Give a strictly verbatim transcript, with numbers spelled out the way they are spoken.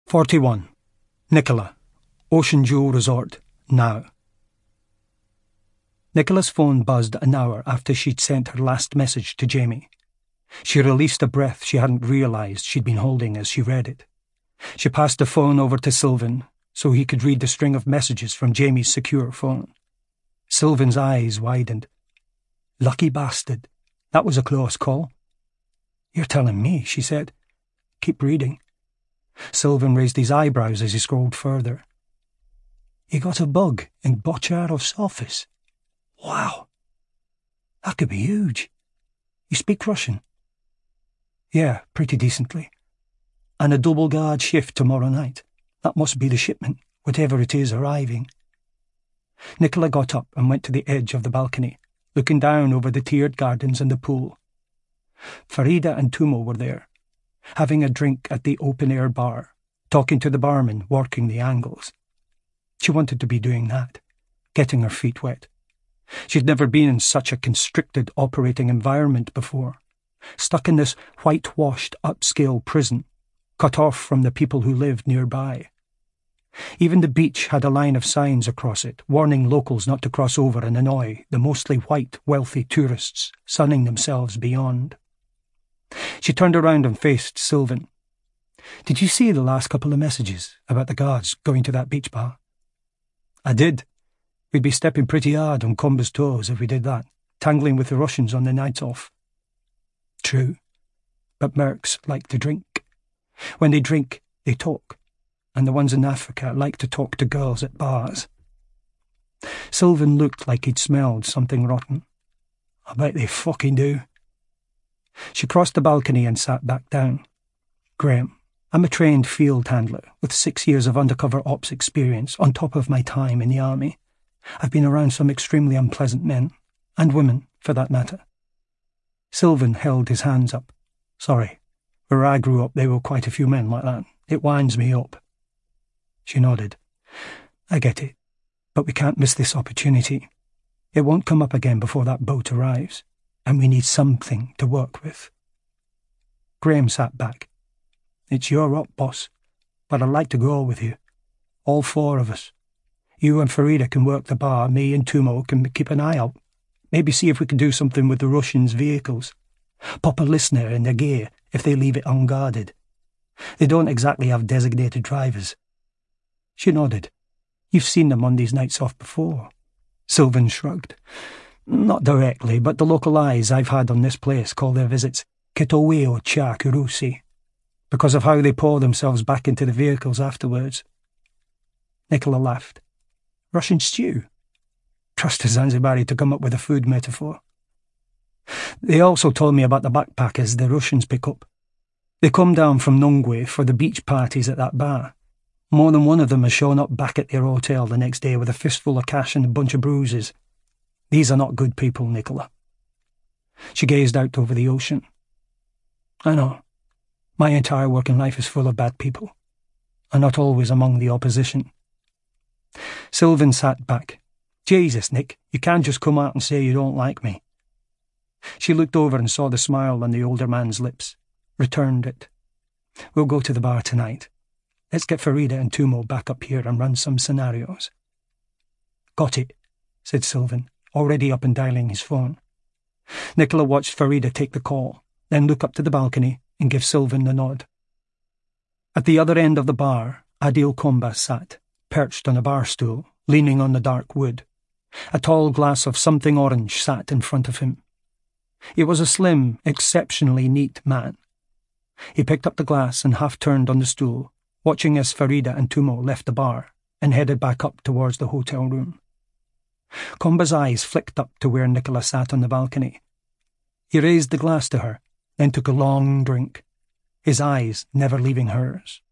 forty-one. Nicola. Ocean Jewel Resort. Now. Nicola's phone buzzed an hour after she'd sent her last message to Jamie. She released a breath she hadn't realised she'd been holding as she read it. She passed the phone over to Sylvan so he could read the string of messages from Jamie's secure phone. Sylvan's eyes widened. Lucky bastard. That was a close call. You're telling me, she said. Keep reading. Sylvan raised his eyebrows as he scrolled further. You got a bug in Bocharov's office. Wow. That could be huge. You speak Russian? Yeah, pretty decently. And a double guard shift tomorrow night. That must be the shipment, whatever it is arriving. Nicola got up and went to the edge of the balcony, looking down over the tiered gardens and the pool. Farida and Tumo were there, having a drink at the open-air bar, talking to the barman working the angles. She wanted to be doing that, getting her feet wet. She'd never been in such a constricted operating environment before, stuck in this whitewashed upscale prison, cut off from the people who lived nearby. Even the beach had a line of signs across it, warning locals not to cross over and annoy the mostly white, wealthy tourists sunning themselves beyond. She turned around and faced Sylvan. Did you see the last couple of messages about the guards going to that beach bar? I did. We'd be stepping pretty hard on Comba's toes if we did that, tangling with the Russians on the night off. True. But mercs like to drink. When they drink, they talk. And the ones in Africa like to talk to girls at bars. Sylvan looked like he'd smelled something rotten. I bet they fucking do. She crossed the balcony and sat back down. Graham, I'm a trained field handler with six years of undercover ops experience on top of my time in the army. I've been around some extremely unpleasant men, and women, for that matter. Sylvan held his hands up. Sorry, where I grew up there were quite a few men like that. It winds me up. She nodded. I get it, but we can't miss this opportunity. It won't come up again before that boat arrives, and we need something to work with. Graham sat back. It's your up, boss, but I'd like to go with you. All four of us. You and Farida can work the bar, me and Tumo can keep an eye out. Maybe see if we can do something with the Russians' vehicles. Pop a listener in their gear if they leave it unguarded. They don't exactly have designated drivers. She nodded. You've seen them on these nights off before. Sylvan shrugged. Not directly, but the local eyes I've had on this place call their visits Kitoweo Cha Kurusi, because of how they pour themselves back into the vehicles afterwards. Nicola laughed. Russian stew? Trust a Zanzibari to come up with a food metaphor. They also told me about the backpackers the Russians pick up. They come down from Nongwe for the beach parties at that bar. More than one of them has shown up back at their hotel the next day with a fistful of cash and a bunch of bruises. These are not good people, Nicola. She gazed out over the ocean. I know. My entire working life is full of bad people, and not always among the opposition. Sylvan sat back. Jesus, Nick, you can't just come out and say you don't like me. She looked over and saw the smile on the older man's lips, returned it. We'll go to the bar tonight. Let's get Farida and Tumo back up here and run some scenarios. Got it, said Sylvan, already up and dialing his phone. Nicola watched Farida take the call, then look up to the balcony and give Sylvan the nod. At the other end of the bar, Adil Komba sat, perched on a bar stool, leaning on the dark wood. A tall glass of something orange sat in front of him. He was a slim, exceptionally neat man. He picked up the glass and half-turned on the stool, watching as Farida and Tumo left the bar and headed back up towards the hotel room. Komba's eyes flicked up to where Nicola sat on the balcony. He raised the glass to her, then took a long drink, his eyes never leaving hers.